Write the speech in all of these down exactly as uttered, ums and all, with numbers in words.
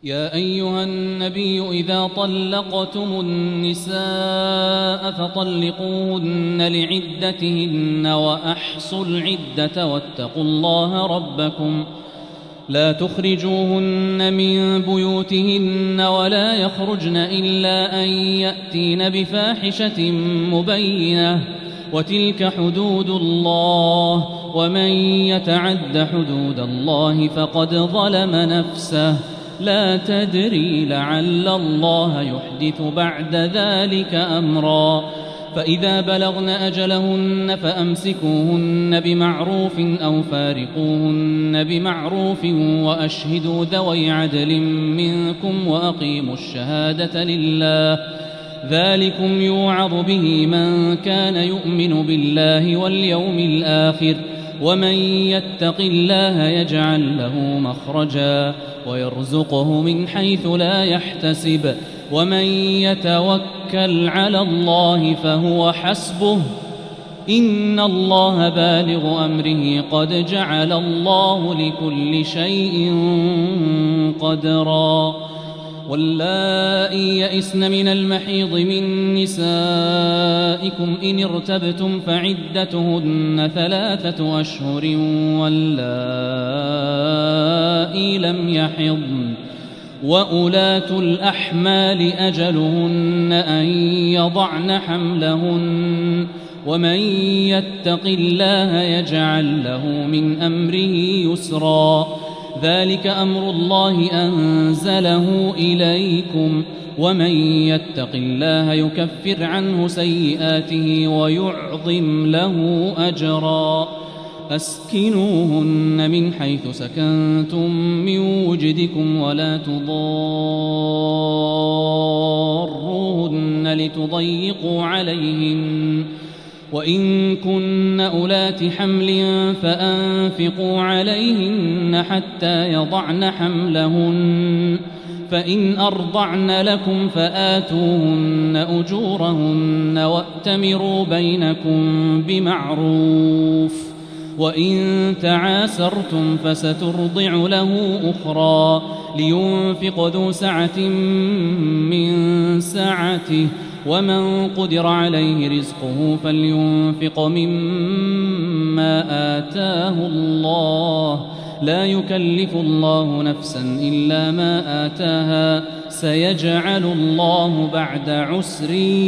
يا أيها النبي إذا طلقتم النساء فطلقوهن لعدتهن وأحصوا العدة واتقوا الله ربكم لا تخرجوهن من بيوتهن ولا يخرجن إلا أن يأتين بفاحشة مبينة وتلك حدود الله ومن يتعد حدود الله فقد ظلم نفسه لا تدري لعل الله يحدث بعد ذلك أمرا فإذا بلغن أجلهن فأمسكوهن بمعروف أو فارقوهن بمعروف وأشهدوا ذوي عدل منكم وأقيموا الشهادة لله ذلكم يوعظ به من كان يؤمن بالله واليوم الآخر ومن يتق الله يجعل له مخرجا ويرزقه من حيث لا يحتسب ومن يتوكل على الله فهو حسبه إن الله بالغ أمره قد جعل الله لكل شيء قدرا واللائي يئسن من المحيض من نسائكم إن ارتبتم فعدتهن ثلاثة أشهر واللائي لم يحضن وأولاة الأحمال أجلهن أن يضعن حملهن ومن يتق الله يجعل له من أمره يسرا ذلك أمر الله أنزله إليكم ومن يتق الله يكفر عنه سيئاته ويعظم له أجرا أسكنوهن من حيث سكنتم من وجدكم ولا تضاروهن لتضيقوا عليهن وإن كن أولات حمل فأنفقوا عليهن حتى يضعن حملهن فإن أرضعن لكم فآتوهن أجورهن وأتمروا بينكم بمعروف وإن تعاسرتم فسترضع له أخرى لينفق ذو سعة من سعته ومن قدر عليه رزقه فلينفق مما آتاه الله لا يكلف الله نفسا إلا ما آتاها سيجعل الله بعد عسر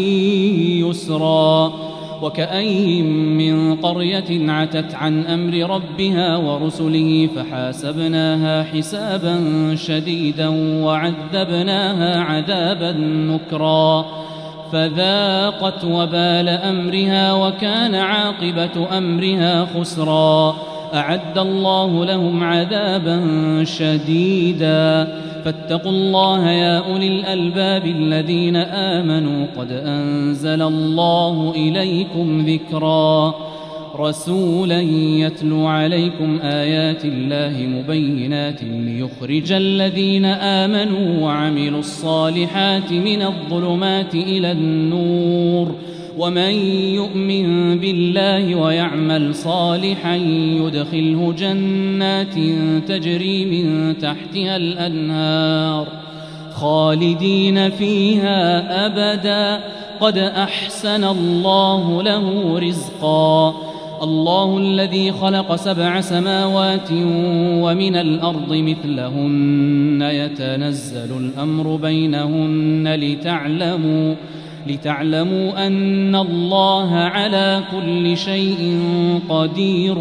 يسرا وكأين من قرية عتت عن أمر ربها ورسله فحاسبناها حسابا شديدا وعذبناها عذابا نكرا فذاقت وبال أمرها وكان عاقبة أمرها خسرا أعد الله لهم عذابا شديدا فاتقوا الله يا أولي الألباب الذين آمنوا قد أنزل الله إليكم ذكرا رسولا يتلو عليكم آيات الله مبينات ليخرج الذين آمنوا وعملوا الصالحات من الظلمات إلى النور ومن يؤمن بالله ويعمل صالحا يدخله جنات تجري من تحتها الأنهار خالدين فيها أبدا قد أحسن الله له رزقا الله الذي خلق سبع سماوات ومن الأرض مثلهن يتنزل الأمر بينهن لتعلموا لتعلموا أن الله على كل شيء قدير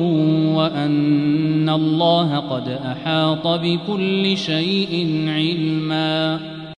وأن الله قد أحاط بكل شيء علما.